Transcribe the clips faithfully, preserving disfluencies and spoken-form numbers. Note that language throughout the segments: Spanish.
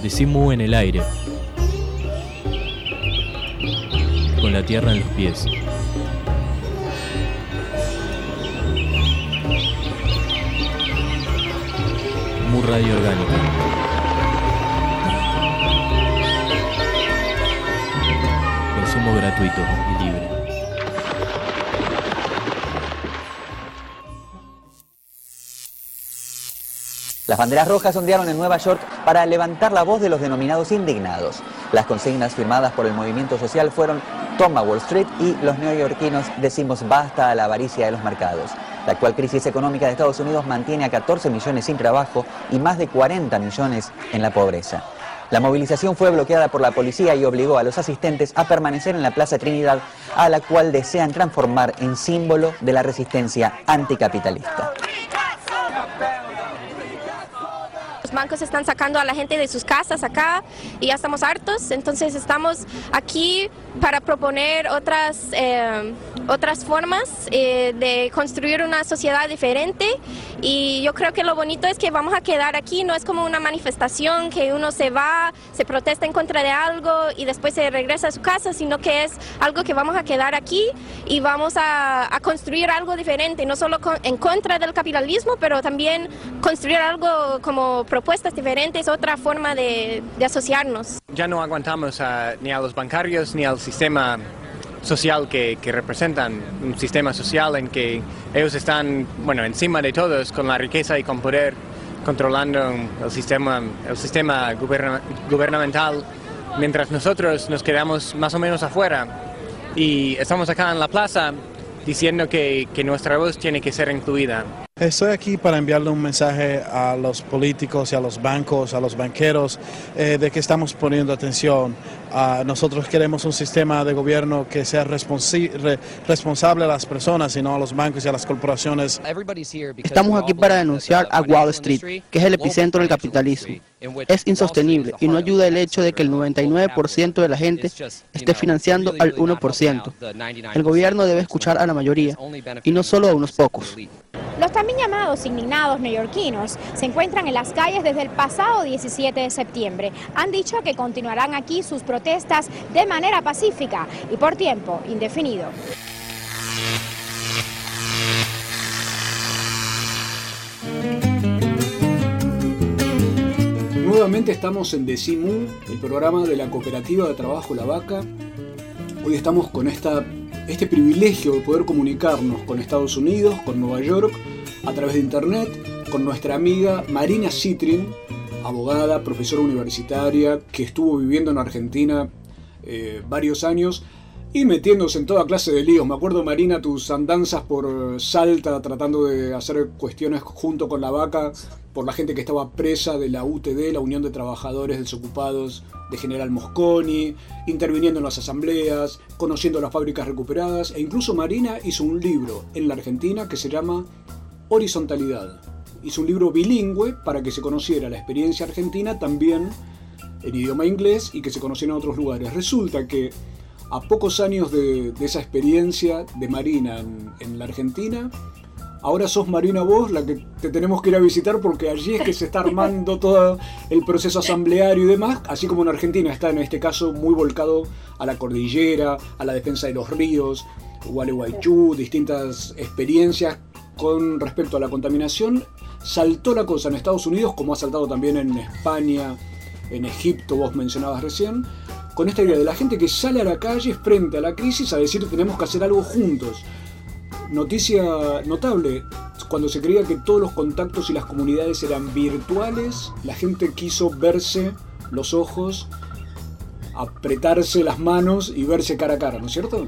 Decimu en el aire, con la tierra en los pies. Mu Radio Orgánica. Consumo gratuito y libre. Las banderas rojas ondearon en Nueva York para levantar la voz de los denominados indignados. Las consignas firmadas por el movimiento social fueron "Toma Wall Street" y los neoyorquinos decimos basta a la avaricia de los mercados. La actual crisis económica de Estados Unidos mantiene a catorce millones sin trabajo y más de cuarenta millones en la pobreza. La movilización fue bloqueada por la policía y obligó a los asistentes a permanecer en la Plaza Trinidad, a la cual desean transformar en símbolo de la resistencia anticapitalista. Los bancos están sacando a la gente de sus casas acá y ya estamos hartos, entonces estamos aquí para proponer otras, eh, otras formas eh, de construir una sociedad diferente, y yo creo que lo bonito es que vamos a quedar aquí, no es como una manifestación que uno se va, se protesta en contra de algo y después se regresa a su casa, sino que es algo que vamos a quedar aquí y vamos a, a construir algo diferente, no solo con, en contra del capitalismo, pero también construir algo como propuestas diferentes, otra forma de, de asociarnos. Ya no aguantamos a, ni a los bancarios ni al sistema social que, que representan, un sistema social en que ellos están, bueno, encima de todos, con la riqueza y con poder, controlando el sistema, el sistema guberna, gubernamental, mientras nosotros nos quedamos más o menos afuera y estamos acá en la plaza diciendo que, que nuestra voz tiene que ser incluida. Estoy aquí para enviarle un mensaje a los políticos y a los bancos, a los banqueros, eh, de que estamos poniendo atención. Uh, nosotros queremos un sistema de gobierno que sea responsi- re- responsable a las personas y no a los bancos y a las corporaciones. Estamos aquí para denunciar a Wall Street, que es el epicentro del capitalismo. Es insostenible y no ayuda el hecho de que el noventa y nueve por ciento de la gente esté financiando al uno por ciento. El gobierno debe escuchar a la mayoría y no solo a unos pocos. Los también llamados indignados neoyorquinos se encuentran en las calles desde el pasado diecisiete de septiembre. Han dicho que continuarán aquí sus protestas de manera pacífica y por tiempo indefinido. Nuevamente estamos en Decimu, el programa de la Cooperativa de Trabajo La Vaca. Hoy estamos con esta, este privilegio de poder comunicarnos con Estados Unidos, con Nueva York, a través de internet, con nuestra amiga Marina Citrin, abogada, profesora universitaria, que estuvo viviendo en Argentina eh, varios años y metiéndose en toda clase de líos. Me acuerdo, Marina, tus andanzas por Salta tratando de hacer cuestiones junto con La Vaca por la gente que estaba presa de la U T D, la Unión de Trabajadores Desocupados de General Mosconi, interviniendo en las asambleas, conociendo las fábricas recuperadas, e incluso Marina hizo un libro en la Argentina que se llama Horizontalidad. Hizo un libro bilingüe para que se conociera la experiencia argentina también en idioma inglés y que se conociera en otros lugares. Resulta que a pocos años de, de esa experiencia de Marina en, en la Argentina, ahora sos, Marina, vos la que te tenemos que ir a visitar, porque allí es que se está armando todo el proceso asambleario y demás, así como en Argentina está en este caso muy volcado a la cordillera, a la defensa de los ríos, Gualeguaychú, distintas experiencias con respecto a la contaminación. Saltó la cosa en Estados Unidos, como ha saltado también en España, en Egipto, vos mencionabas recién, con esta idea de la gente que sale a la calle frente a la crisis a decir tenemos que hacer algo juntos. Noticia notable, cuando se creía que todos los contactos y las comunidades eran virtuales, la gente quiso verse los ojos, apretarse las manos y verse cara a cara, ¿no es cierto?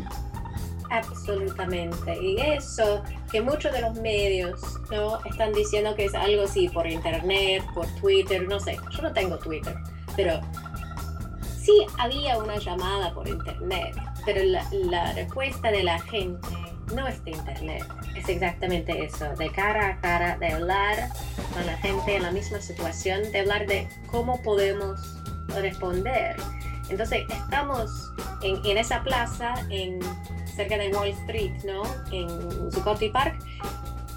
Absolutamente, y eso que muchos de los medios, ¿no?, están diciendo que es algo así por internet, por Twitter, no sé, yo no tengo Twitter, pero sí había una llamada por internet, pero la, la respuesta de la gente no es de internet, es exactamente eso, de cara a cara, de hablar con la gente en la misma situación, de hablar de cómo podemos responder. Entonces estamos en, en esa plaza, en cerca de Wall Street, ¿no?, en Zuccotti Park,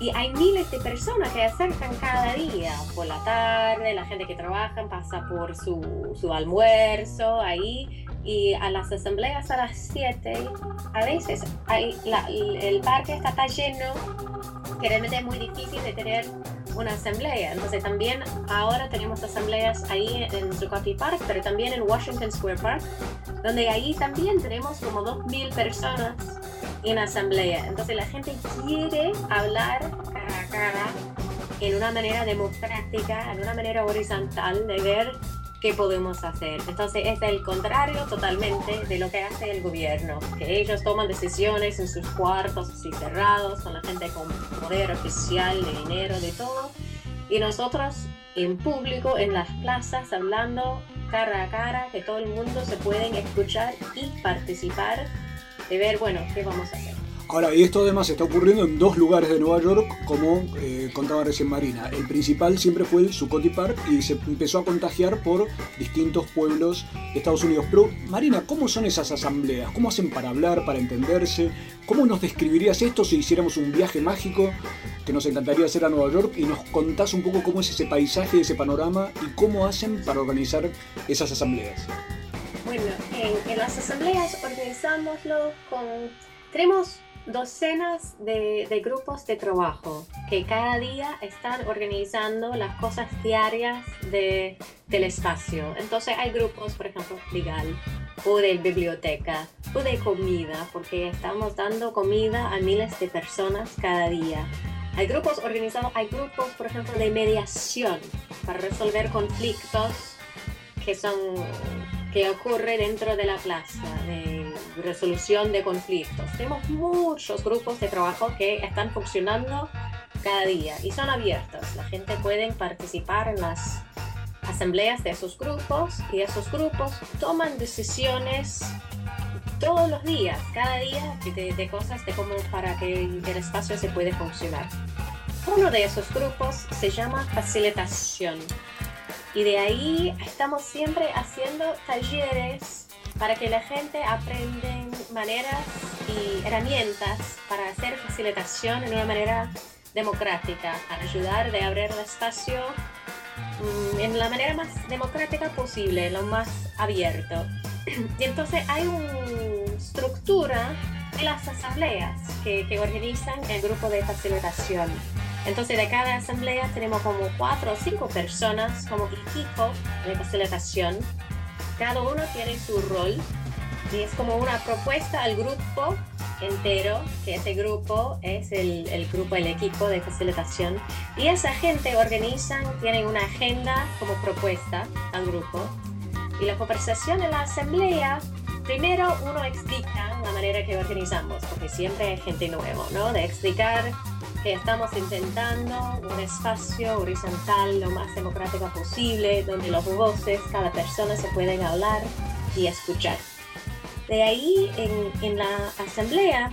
Y hay miles de personas que acercan cada día, por la tarde, la gente que trabaja pasa por su, su almuerzo ahí, y a las asambleas a las siete, a veces hay la, el parque está tan lleno que realmente es muy difícil de tener una asamblea. Entonces también ahora tenemos asambleas ahí en Zuccotti Park, pero también en Washington Square Park, donde ahí también tenemos como dos mil personas en asamblea. Entonces la gente quiere hablar cara a cara en una manera democrática, en una manera horizontal de ver qué podemos hacer. Entonces es el contrario totalmente de lo que hace el gobierno, que ellos toman decisiones en sus cuartos así cerrados, con la gente con poder oficial, de dinero, de todo, y nosotros en público, en las plazas, hablando cara a cara, que todo el mundo se pueden escuchar y participar, de ver, bueno, qué vamos a hacer. Ahora, y esto además está ocurriendo en dos lugares de Nueva York, como eh, contaba recién Marina. El principal siempre fue el Zuccotti Park y se empezó a contagiar por distintos pueblos de Estados Unidos. Pero, Marina, ¿cómo son esas asambleas? ¿Cómo hacen para hablar, para entenderse? ¿Cómo nos describirías esto si hiciéramos un viaje mágico que nos encantaría hacer a Nueva York y nos contás un poco cómo es ese paisaje, ese panorama y cómo hacen para organizar esas asambleas? Bueno, en, en las asambleas organizámoslo con... Tenemos docenas de, de grupos de trabajo que cada día están organizando las cosas diarias de, del espacio. Entonces hay grupos, por ejemplo, legal, o de biblioteca, o de comida, porque estamos dando comida a miles de personas cada día. Hay grupos organizados, hay grupos, por ejemplo, de mediación para resolver conflictos que son que ocurre dentro de la plaza, de resolución de conflictos. Tenemos muchos grupos de trabajo que están funcionando cada día y son abiertos. La gente puede participar en las asambleas de esos grupos y esos grupos toman decisiones todos los días, cada día, de, de cosas de cómo para que el espacio se pueda funcionar. Uno de esos grupos se llama facilitación. Y de ahí estamos siempre haciendo talleres para que la gente aprenda maneras y herramientas para hacer facilitación en una manera democrática, para ayudar de abrir el espacio mmm, en la manera más democrática posible, lo más abierto. Y entonces hay una estructura de las asambleas que, que organizan el grupo de facilitación. Entonces de cada asamblea tenemos como cuatro o cinco personas como equipo de facilitación. Cada uno tiene su rol y es como una propuesta al grupo entero, que ese grupo es el, el grupo, el equipo de facilitación. Y esa gente organizan, tienen una agenda como propuesta al grupo. Y la conversación en la asamblea, primero uno explica la manera que organizamos, porque siempre hay gente nueva, ¿no? De explicar que estamos intentando un espacio horizontal lo más democrático posible, donde las voces, cada persona se pueden hablar y escuchar. De ahí, en, en la asamblea,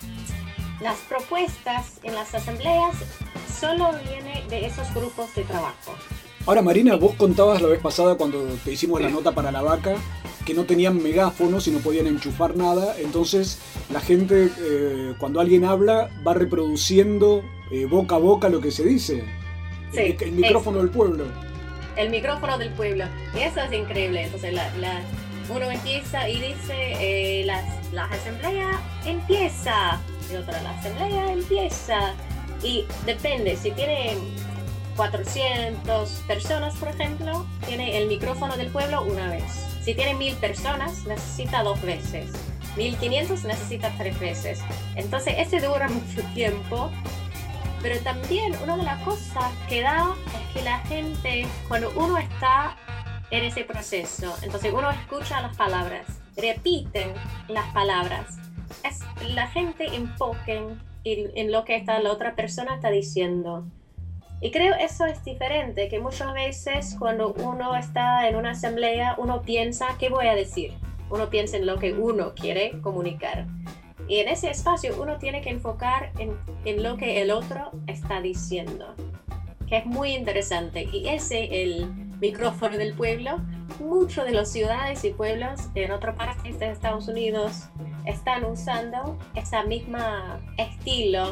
las propuestas en las asambleas solo vienen de esos grupos de trabajo. Ahora, Marina, vos contabas la vez pasada cuando te hicimos la nota para La Vaca que no tenían megáfonos y no podían enchufar nada, entonces la gente eh, cuando alguien habla va reproduciendo eh, boca a boca lo que se dice. Sí, el, el micrófono del pueblo. El micrófono del pueblo. Y eso es increíble. Entonces la, la, uno empieza y dice eh, la, la asamblea empieza y otra la asamblea empieza y depende si tiene cuatrocientas personas, por ejemplo, tiene el micrófono del pueblo una vez. Si tiene mil personas, necesita dos veces. mil quinientos necesita tres veces. Entonces, ese dura mucho tiempo. Pero también una de las cosas que da es que la gente, cuando uno está en ese proceso, entonces uno escucha las palabras, repiten las palabras, es la gente enfoque en, en lo que está, la otra persona está diciendo. Y creo eso es diferente, que muchas veces cuando uno está en una asamblea, uno piensa, ¿qué voy a decir? Uno piensa en lo que uno quiere comunicar. Y en ese espacio uno tiene que enfocar en, en lo que el otro está diciendo, que es muy interesante. Y ese, el micrófono del pueblo, muchos de las ciudades y pueblos en otras partes de Estados Unidos están usando ese mismo estilo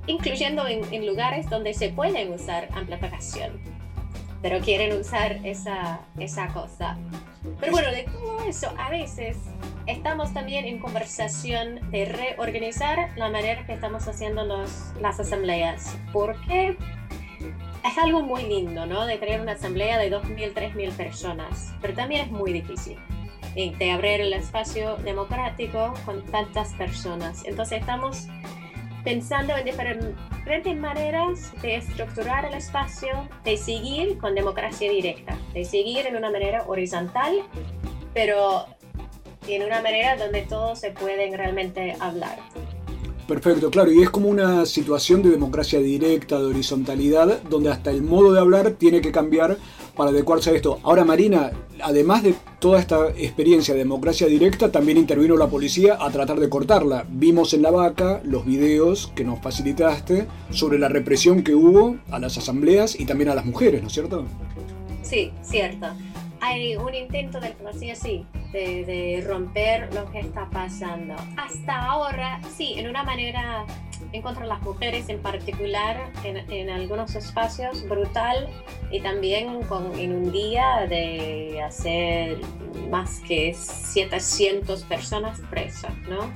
incluyendo en, en lugares donde se pueden usar amplificación, pero quieren usar esa, esa cosa. Pero bueno, de todo eso, a veces estamos también en conversación de reorganizar la manera que estamos haciendo los, las asambleas, porque es algo muy lindo, ¿no? De tener una asamblea de dos mil, tres mil personas, pero también es muy difícil de abrir el espacio democrático con tantas personas. Entonces estamos pensando en diferentes maneras de estructurar el espacio, de seguir con democracia directa, de seguir en una manera horizontal, pero en una manera donde todos se pueden realmente hablar. Perfecto, claro, y es como una situación de democracia directa, de horizontalidad, donde hasta el modo de hablar tiene que cambiar para adecuarse a esto. Ahora, Marina, además de toda esta experiencia de democracia directa, también intervino la policía a tratar de cortarla. Vimos en La Vaca los videos que nos facilitaste sobre la represión que hubo a las asambleas y también a las mujeres, ¿no es cierto? Sí, cierto. Hay un intento de la policía, sí, de, de romper lo que está pasando. Hasta ahora, sí, en una manera en contra de las mujeres en particular, en, en algunos espacios, brutal, y también con, en un día de hacer más que setecientas personas presas, ¿no?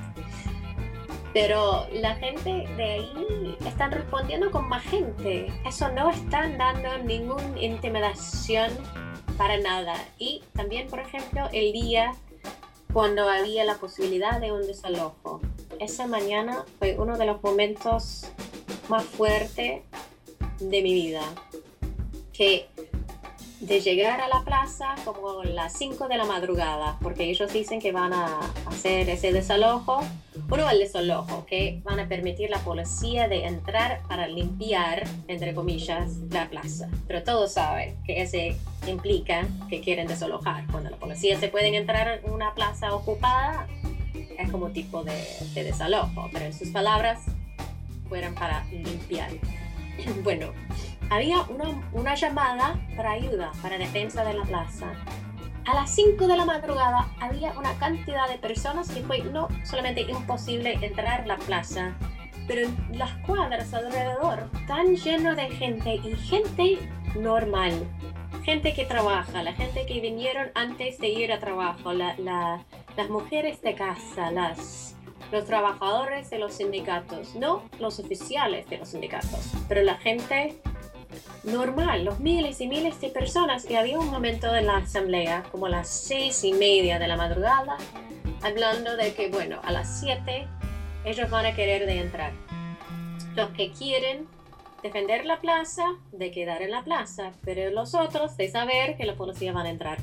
Pero la gente de ahí están respondiendo con más gente. Eso no están dando ninguna intimidación para nada. Y también, por ejemplo, el día cuando había la posibilidad de un desalojo. Esa mañana fue uno de los momentos más fuertes de mi vida. Que de llegar a la plaza como a las cinco de la madrugada, porque ellos dicen que van a hacer ese desalojo, bueno, el desalojo, que van a permitir a la policía de entrar para limpiar, entre comillas, la plaza. Pero todos saben que ese implica que quieren desalojar. Cuando la policía se puede entrar en una plaza ocupada, es como tipo de, de desalojo, pero en sus palabras fueron para limpiar. Bueno, había una, una llamada para ayuda, para defensa de la plaza. A las cinco de la madrugada había una cantidad de personas que fue no solamente imposible entrar a la plaza, pero en las cuadras alrededor, tan lleno de gente y gente normal. Gente que trabaja, la gente que vinieron antes de ir a trabajo, la, la, las mujeres de casa, las, los trabajadores de los sindicatos, no los oficiales de los sindicatos, pero la gente normal, los miles y miles de personas. Y había un momento en la asamblea, como a las seis y media de la madrugada, hablando de que, bueno, a las siete ellos van a querer de entrar. Los que quieren defender la plaza, de quedar en la plaza, pero los otros de saber que la policía van a entrar.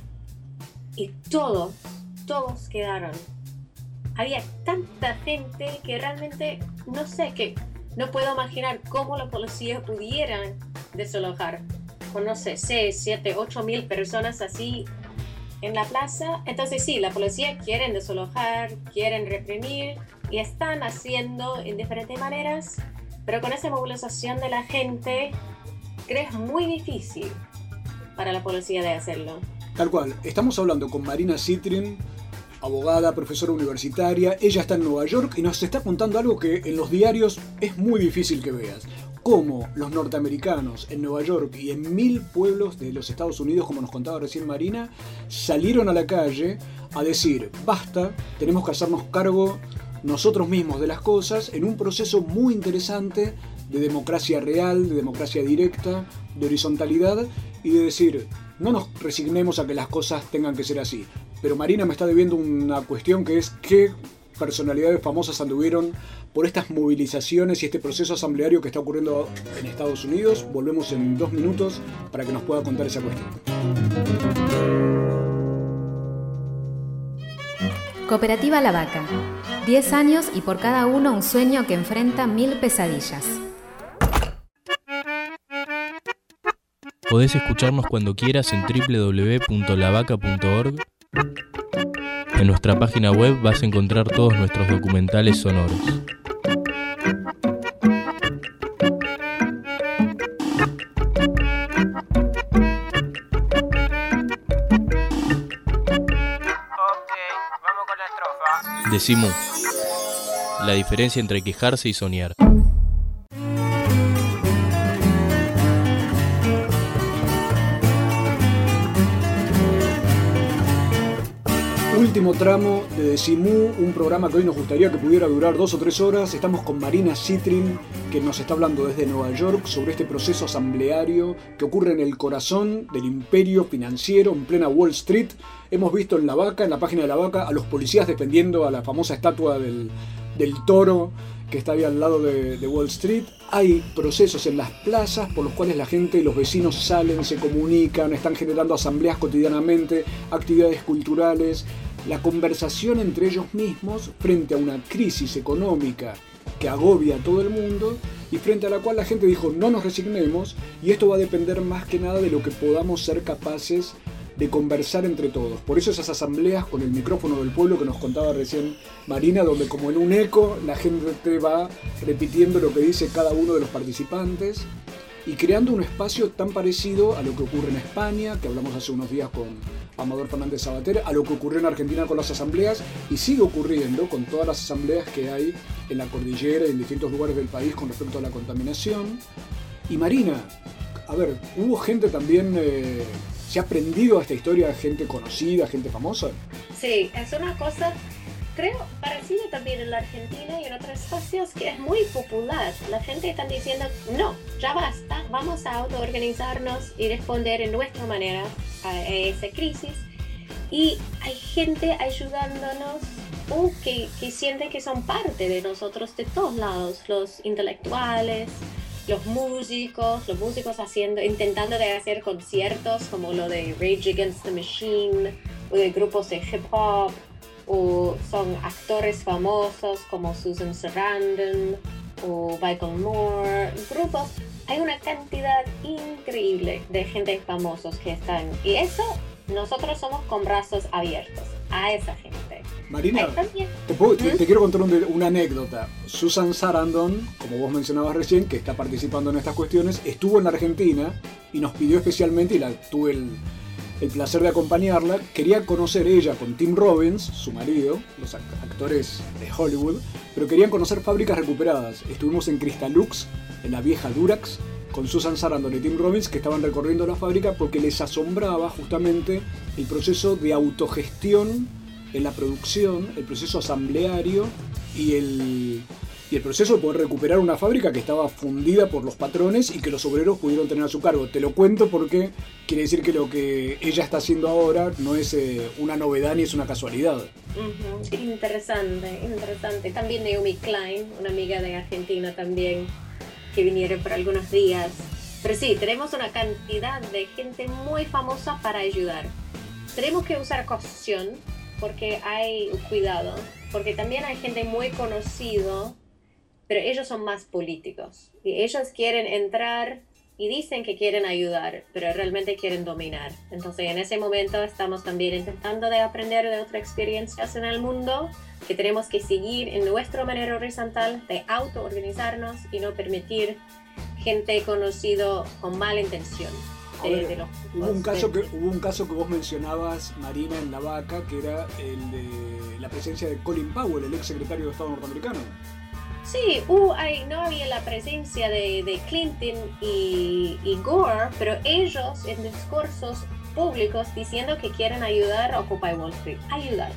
Y todos, todos quedaron. Había tanta gente que realmente no sé, que no puedo imaginar cómo la policía pudiera desalojar con, no sé, seis, siete, ocho mil personas así en la plaza. Entonces sí, la policía quieren desalojar, quieren reprimir y están haciendo en diferentes maneras, pero con esa movilización de la gente creo que es muy difícil para la policía de hacerlo. Tal cual, estamos hablando con Marina Citrin, abogada, profesora universitaria. Ella está en Nueva York y nos está contando algo que en los diarios es muy difícil que veas. Cómo los norteamericanos en Nueva York y en mil pueblos de los Estados Unidos, como nos contaba recién Marina, salieron a la calle a decir, basta, tenemos que hacernos cargo nosotros mismos de las cosas, en un proceso muy interesante de democracia real, de democracia directa, de horizontalidad, y de decir, no nos resignemos a que las cosas tengan que ser así. Pero Marina me está debiendo una cuestión, que es qué personalidades famosas anduvieron por estas movilizaciones y este proceso asambleario que está ocurriendo en Estados Unidos. Volvemos en dos minutos para que nos pueda contar esa cuestión. Cooperativa La Vaca. diez años y por cada uno un sueño que enfrenta mil pesadillas. Podés escucharnos cuando quieras en doble u doble u doble u punto la vaca punto org. En nuestra página web vas a encontrar todos nuestros documentales sonoros. Decimos, la diferencia entre quejarse y soñar. último tramo de Decimú, un programa que hoy nos gustaría que pudiera durar dos o tres horas. Estamos con Marina Citrin, que nos está hablando desde Nueva York sobre este proceso asambleario que ocurre en el corazón del imperio financiero, en plena Wall Street. Hemos visto en La Vaca, en la página de La Vaca, a los policías defendiendo a la famosa estatua del, del toro que está ahí al lado de, de Wall Street. Hay procesos en las plazas por los cuales la gente y los vecinos salen, se comunican, están generando asambleas cotidianamente, actividades culturales, la conversación entre ellos mismos frente a una crisis económica que agobia a todo el mundo y frente a la cual la gente dijo no nos resignemos, y esto va a depender más que nada de lo que podamos ser capaces de conversar entre todos. Por eso esas asambleas con el micrófono del pueblo que nos contaba recién Marina, donde como en un eco la gente va repitiendo lo que dice cada uno de los participantes y creando un espacio tan parecido a lo que ocurre en España, que hablamos hace unos días con Amador Fernández Sabater, a lo que ocurrió en Argentina con las asambleas y sigue ocurriendo con todas las asambleas que hay en la cordillera y en distintos lugares del país con respecto a la contaminación. Y Marina, a ver, hubo gente también... Eh, ¿Se ha aprendido a esta historia gente conocida, gente famosa? Sí, es una cosa, creo, parecida también en la Argentina y en otros espacios que es muy popular. La gente está diciendo, no, ya basta, vamos a autoorganizarnos y responder en nuestra manera a esa crisis. Y hay gente ayudándonos uh, que, que siente que son parte de nosotros de todos lados, los intelectuales, los músicos, los músicos haciendo, intentando de hacer conciertos como lo de Rage Against the Machine, o de grupos de hip hop, o son actores famosos como Susan Sarandon o Michael Moore, grupos. Hay una cantidad increíble de gente famosos que están, y eso nosotros somos con brazos abiertos a esa gente. Marina, te, puedo, te, te quiero contar un, una anécdota. Susan Sarandon, como vos mencionabas recién, que está participando en estas cuestiones, estuvo en la Argentina y nos pidió especialmente, y la, tuve el, el placer de acompañarla, quería conocer ella con Tim Robbins, su marido, los actores de Hollywood, pero querían conocer fábricas recuperadas. Estuvimos en Cristalux, en la vieja Durax, con Susan Sarandon y Tim Robbins, que estaban recorriendo la fábrica porque les asombraba justamente el proceso de autogestión en la producción, el proceso asambleario y el, y el proceso de poder recuperar una fábrica que estaba fundida por los patrones y que los obreros pudieron tener a su cargo. Te lo cuento porque quiere decir que lo que ella está haciendo ahora no es eh, una novedad ni es una casualidad. Uh-huh. Interesante, interesante. También Naomi Klein, una amiga de Argentina también, que vinieron por algunos días. Pero sí, tenemos una cantidad de gente muy famosa para ayudar. Tenemos que usar caución, porque hay cuidado, porque también hay gente muy conocida, pero ellos son más políticos. Y ellos quieren entrar y dicen que quieren ayudar, pero realmente quieren dominar. Entonces en ese momento estamos también intentando de aprender de otras experiencias en el mundo, que tenemos que seguir en nuestra manera horizontal de autoorganizarnos y no permitir gente conocida con mala intención. De, ver, de los, hubo, un caso que, hubo un caso que vos mencionabas, Marina, en La Vaca, que era el de la presencia de Colin Powell, el ex secretario de Estado norteamericano. Sí, uh, hay, no había la presencia de, de Clinton y, y Gore, pero ellos en discursos públicos diciendo que quieren ayudar a Occupy Wall Street, ayudar.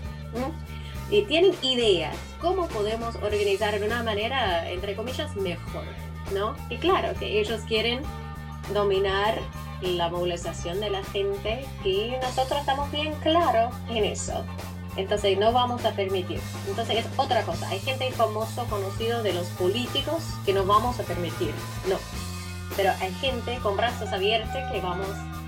¿Mm? Y tienen ideas, cómo podemos organizar de una manera, entre comillas, mejor, ¿no? Y claro, que ellos quieren dominar la movilización de la gente y nosotros estamos bien claros en eso. Entonces no vamos a permitir. Entonces es otra cosa. Hay gente famosa, conocida de los políticos que no vamos a permitir. No. Pero hay gente con brazos abiertos que vamos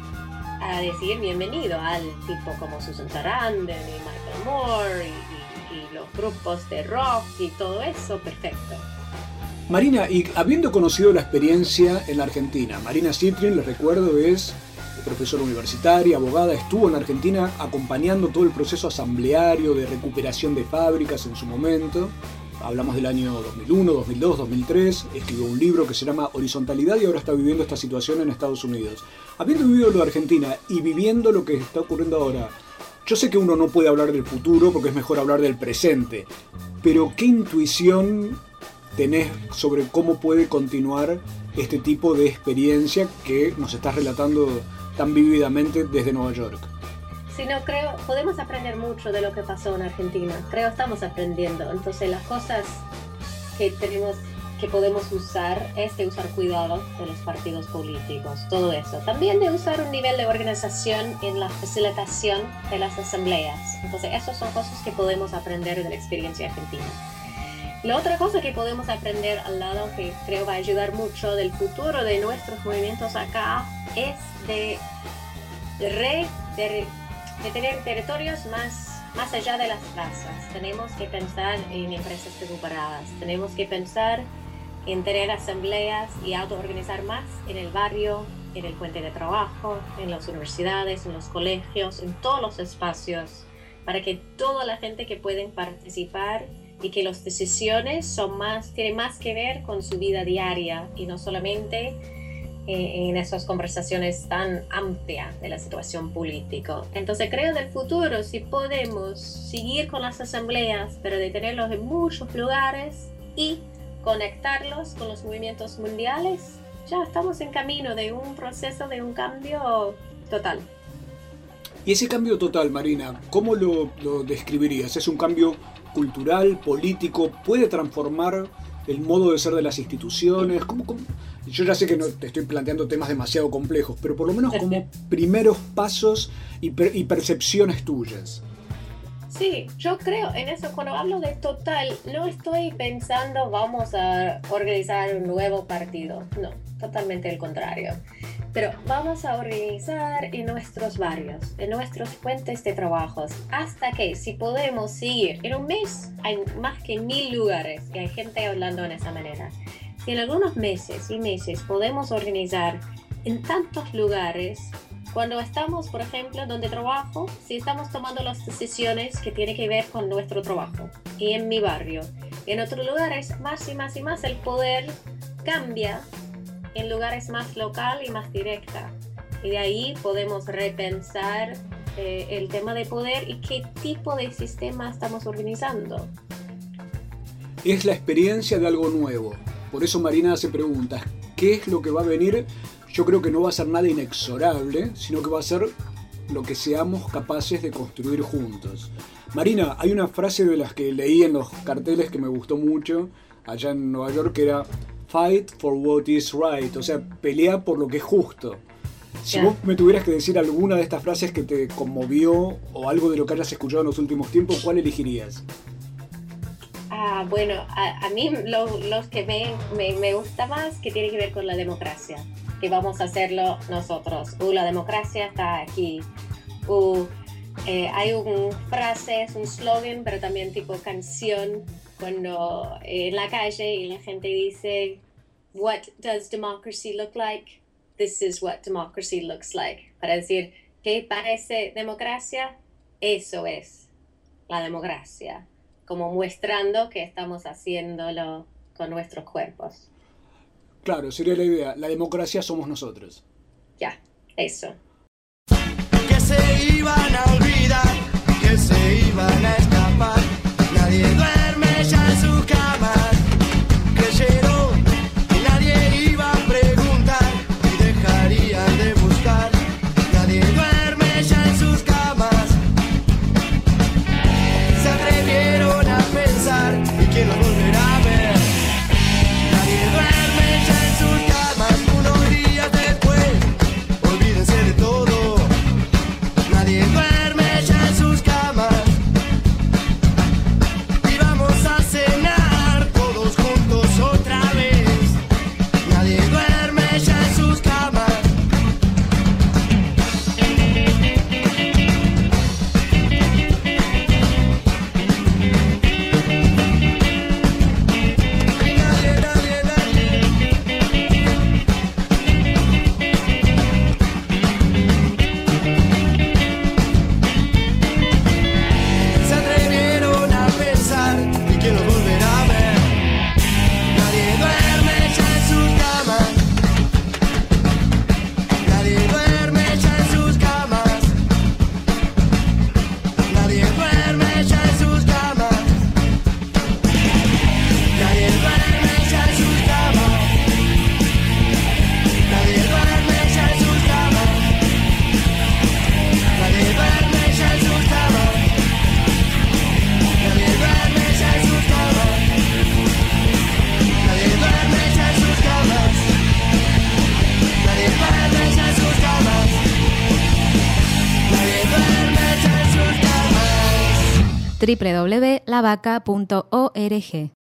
a decir bienvenido al tipo como Susan Sarandon y Michael Moore y, y, y los grupos de rock y todo eso. Perfecto. Marina, y habiendo conocido la experiencia en la Argentina, Marina Citrin, les recuerdo, es profesora universitaria, abogada, estuvo en Argentina acompañando todo el proceso asambleario de recuperación de fábricas en su momento. Hablamos del año dos mil uno, dos mil dos, dos mil tres, escribió un libro que se llama Horizontalidad y ahora está viviendo esta situación en Estados Unidos. Habiendo vivido lo de Argentina y viviendo lo que está ocurriendo ahora, yo sé que uno no puede hablar del futuro porque es mejor hablar del presente, pero ¿qué intuición tenés sobre cómo puede continuar este tipo de experiencia que nos estás relatando tan vívidamente desde Nueva York? sino creo podemos aprender mucho de lo que pasó en Argentina. Creo estamos aprendiendo. Entonces las cosas que tenemos que podemos usar es de usar cuidado de los partidos políticos, todo eso. También de usar un nivel de organización en la facilitación de las asambleas. Entonces, esas son cosas que podemos aprender de la experiencia argentina. La otra cosa que podemos aprender al lado, que creo va a ayudar mucho del futuro de nuestros movimientos acá, es de, de, re, de, de tener territorios más Más allá de las plazas. Tenemos que pensar en empresas recuperadas, tenemos que pensar en tener asambleas y autoorganizar más en el barrio, en el puente de trabajo, en las universidades, en los colegios, en todos los espacios, para que toda la gente que pueden participar y que las decisiones son más, tienen más que ver con su vida diaria y no solamente en esas conversaciones tan amplias de la situación política. Entonces creo del futuro, si podemos seguir con las asambleas, pero de tenerlos en muchos lugares y conectarlos con los movimientos mundiales, ya estamos en camino de un proceso de un cambio total. Y ese cambio total, Marina, ¿cómo lo, lo describirías? ¿Es un cambio cultural, político? ¿Puede transformar el modo de ser de las instituciones? ¿Cómo, cómo? Yo ya sé que no te estoy planteando temas demasiado complejos, pero por lo menos como primeros pasos y, per, y percepciones tuyas. Sí, yo creo en eso. Cuando hablo de total, no estoy pensando vamos a organizar un nuevo partido. No, totalmente el contrario. Pero vamos a organizar en nuestros barrios, en nuestros puentes de trabajos, hasta que si podemos seguir. En un mes hay más que mil lugares y hay gente hablando de esa manera. Si en algunos meses y meses podemos organizar en tantos lugares, cuando estamos, por ejemplo, donde trabajo, si estamos tomando las decisiones que tienen que ver con nuestro trabajo, y en mi barrio, y en otros lugares, más y más y más el poder cambia en lugares más local y más directa. Y de ahí podemos repensar eh, el tema de poder y qué tipo de sistema estamos organizando. Es la experiencia de algo nuevo. Por eso Marina hace preguntas. ¿Qué es lo que va a venir? Yo creo que no va a ser nada inexorable, sino que va a ser lo que seamos capaces de construir juntos. Marina, hay una frase de las que leí en los carteles que me gustó mucho allá en Nueva York, que era Fight for what is right, o sea, pelea por lo que es justo. Si yeah. vos me tuvieras que decir alguna de estas frases que te conmovió o algo de lo que hayas escuchado en los últimos tiempos, ¿cuál elegirías? Ah, bueno, a, a mí lo, los que me, me, me gusta más que tiene que ver con la democracia, que vamos a hacerlo nosotros. Uh, la democracia está aquí. Uh, eh, hay una frase, es un slogan, pero también tipo canción, cuando eh, en la calle y la gente dice, what does democracy look like? This is what democracy looks like. Para decir, ¿qué parece democracia? Eso es la democracia. Como mostrando que estamos haciéndolo con nuestros cuerpos. Claro, sería la idea. La democracia somos nosotros. Ya, eso. Que se iban a olvidar, que se iban a escapar. Nadie duerme ya en su cama. Creyeron que nadie iba a preguntar y dejarían de buscar. Nadie duerme ya en sus camas. Se atrevieron a pensar y quién los volverá a ver. Nadie duerme ya en sus camas. Unos días después, olvídense de todo. Nadie duerme ya en sus camas. doble u doble u doble u punto la vaca punto org.